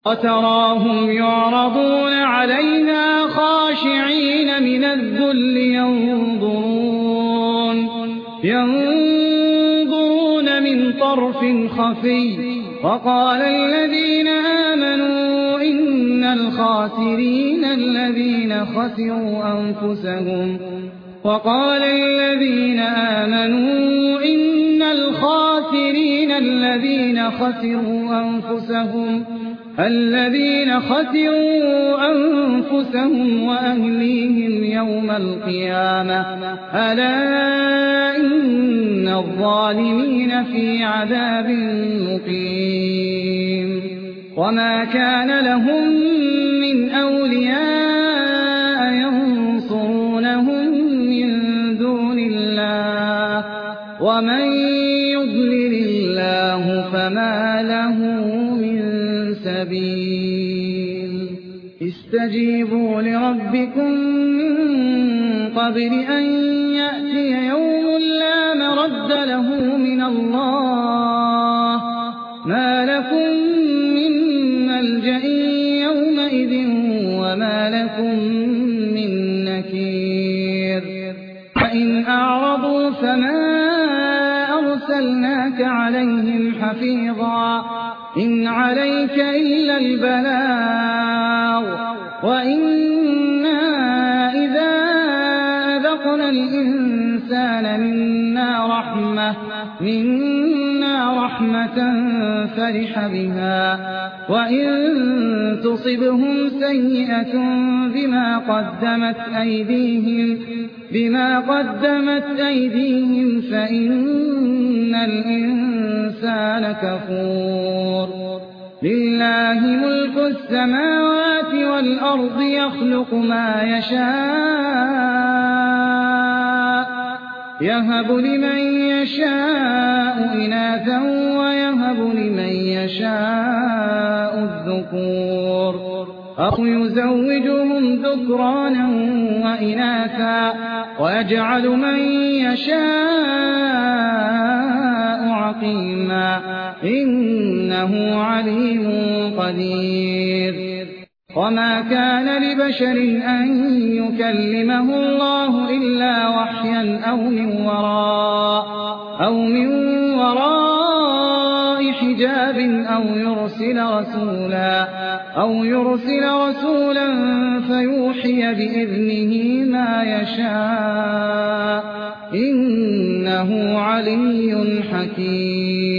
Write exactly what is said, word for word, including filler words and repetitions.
وتراهم يعرضون عليها خاشعين من الذل ينظرون, ينظرون من طرف خفي. وقال الذين آمنوا إن الخاسرين الذين خسروا أنفسهم وقال الذين آمنوا إن الخاسرين الذين خسروا أنفسهم الذين خسروا أنفسهم وأهليهم يوم القيامة ألا إن الظالمين في عذاب مقيم. وما كان لهم من أولياء ينصرونهم من دون الله ومن يضلل الله فما له من سبيل. استجيبوا لربكم من قبل أن يأتي يوم لا مرد له من الله ما لكم من ملجأ يومئذ وما لكم من نكير. فإن أعرضوا فما أرسلناك عليهم حفيظا إن عليك إلا البلاغ وإنا إذا أذقنا الإنسان منا رحمة, منا رحمة فرح بها وإن تصبهم سيئة بما قدمت أيديهم بما قدمت أيديهم فإن الإنسان كفور. لله ملك السماوات والأرض يخلق ما يشاء يهب لمن يشاء إناثا ويهب لمن يشاء الذكور أو يزوجهم ذكرانا وإناثا ويجعل من يشاء عقيما إنه عليم قدير. وما كان لبشر أن يكلمه الله إلا وحيا أو من وراء أو من وراء حجاب أو يرسل رسولا أو يرسل رسولا فيوحي بإذنه ما يشاء إنه علي حكيم.